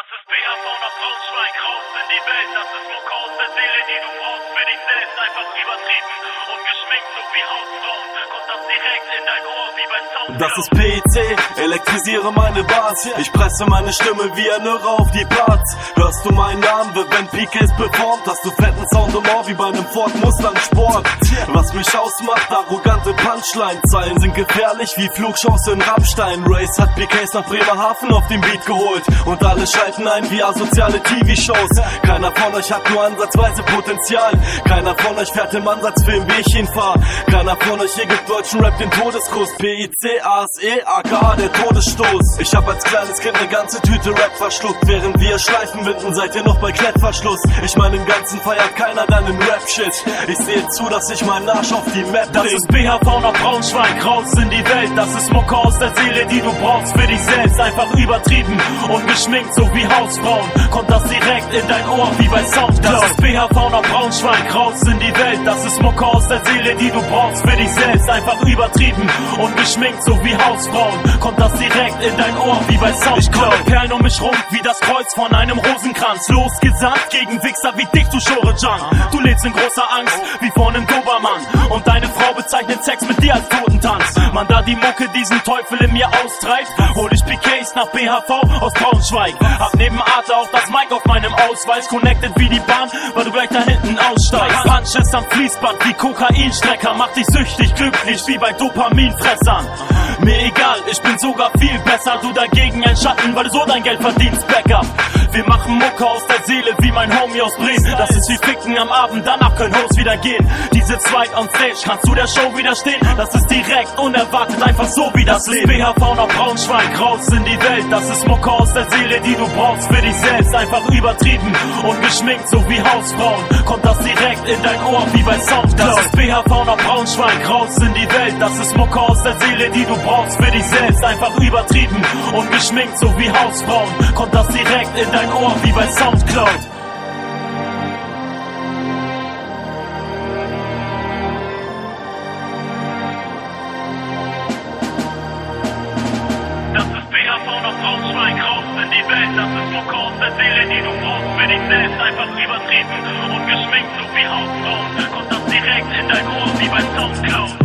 Das ist BHV nach Braunschweig, raus in die Welt. Das ist Mucke aus der Seele, die du brauchst für dich selbst. Einfach übertrieben und geschminkt, so wie Hausfrauen. Kommt das direkt in dein Ohr, wie bei Sound. Das ist PEC, elektrisiere meine Bars. Ich presse meine Stimme wie ein Irrer auf die Parts. Hörst du meinen Namen, wird wenn PKs performt. Hast du fetten Sound im Ohr wie bei einem Ford Mustang Sport. Was mich ausmacht, arrogante Punchline-Zeilen sind gefährlich wie Flugshows in Rammstein. Race hat PKs nach Bremerhaven auf den Beat geholt und alle schalten ein wie asoziale TV-Shows. Keiner von euch hat nur ansatzweise Potenzial. Keiner von euch fährt im Ansatzfilm, wie ich ihn fahr. Keiner von euch hier gibt deutschen Rap den Todeskuss. PEC, ASE, aka der Todesstoß. Ich hab als kleines Kind eine ganze Tüte Rap verschluckt. Während wir Schleifen winden, seid ihr noch bei Klettverschluss. Ich mein, im Ganzen feiert keiner deinen Rap-Shit. Ich sehe zu, dass ich meinen Arsch auf die Map bring. Das ist BHV nach Braunschweig, raus in die Welt. Das ist Mucke aus der Seele, die du brauchst für dich selbst. Einfach übertrieben und geschminkt, so wie Hausfrauen. Kommt das direkt in dein Ohr, wie bei Soundcloud. Das ist BHV nach Braunschweig, raus in die Welt. Das ist Mucke aus der Seele, die du brauchst für dich selbst. Einfach übertrieben und geschminkt, so wie Hausfrauen. Kommt das direkt in dein Ohr, wie bei Soundcloud. Ich komme Perlen um mich rum, wie das Kreuz von einem Rosenkranz. Losgesandt gegen Wichser wie dich, du Schore-Junk. Du lebst in großer Angst, wie vor einem Dobermann. Und deine Frau bezeichnet Sex mit dir als Totentanz. Man, da die Mucke diesen Teufel in mir austreibt, hol ich PKs nach BHV aus Braunschweig. Hab neben Adler auch das Mic auf meinem Ausweis. Connected wie die Bahn, weil du gleich da hinten aussteigst. Punch ist am Fließband wie Kokainstrecker. Macht dich süchtig, glücklich wie bei Dopaminfressern. Mir egal, ich bin sogar viel besser. Du dagegen ein Schatten, weil du so dein Geld verdienst. Backup. Wir machen Mucke aus der Seele wie mein Homie aus Bremen. Das ist wie Ficken am Abend, danach können Hosts wieder gehen. Diese Zweit on Stage, kannst du der Show widerstehen? Das ist direkt, unerwartet, einfach so wie das Leben. BHV nach Braunschweig, raus in die Welt. Das ist Mucke aus der Seele, die du brauchst für dich selbst. Einfach übertrieben und geschminkt, so wie Hausfrauen. Kommt das direkt in dein Ohr, wie bei Soundcloud. Das ist BHV nach Braunschweig, raus in die Welt. Das ist Mucke aus der Seele, die du brauchst für dich selbst. Einfach übertrieben und geschminkt, so wie Hausfrauen. Kommt das direkt in dein Ohr, wie bei Soundcloud. Das ist BHV nach Braunschweig, raus in die Welt. Das ist Mucke aus der Seele, die du brauchst für dich selbst. Einfach übertrieben und geschminkt, so wie Hausfrauen. Kommt das direkt in dein Ohr, wie bei Soundcloud.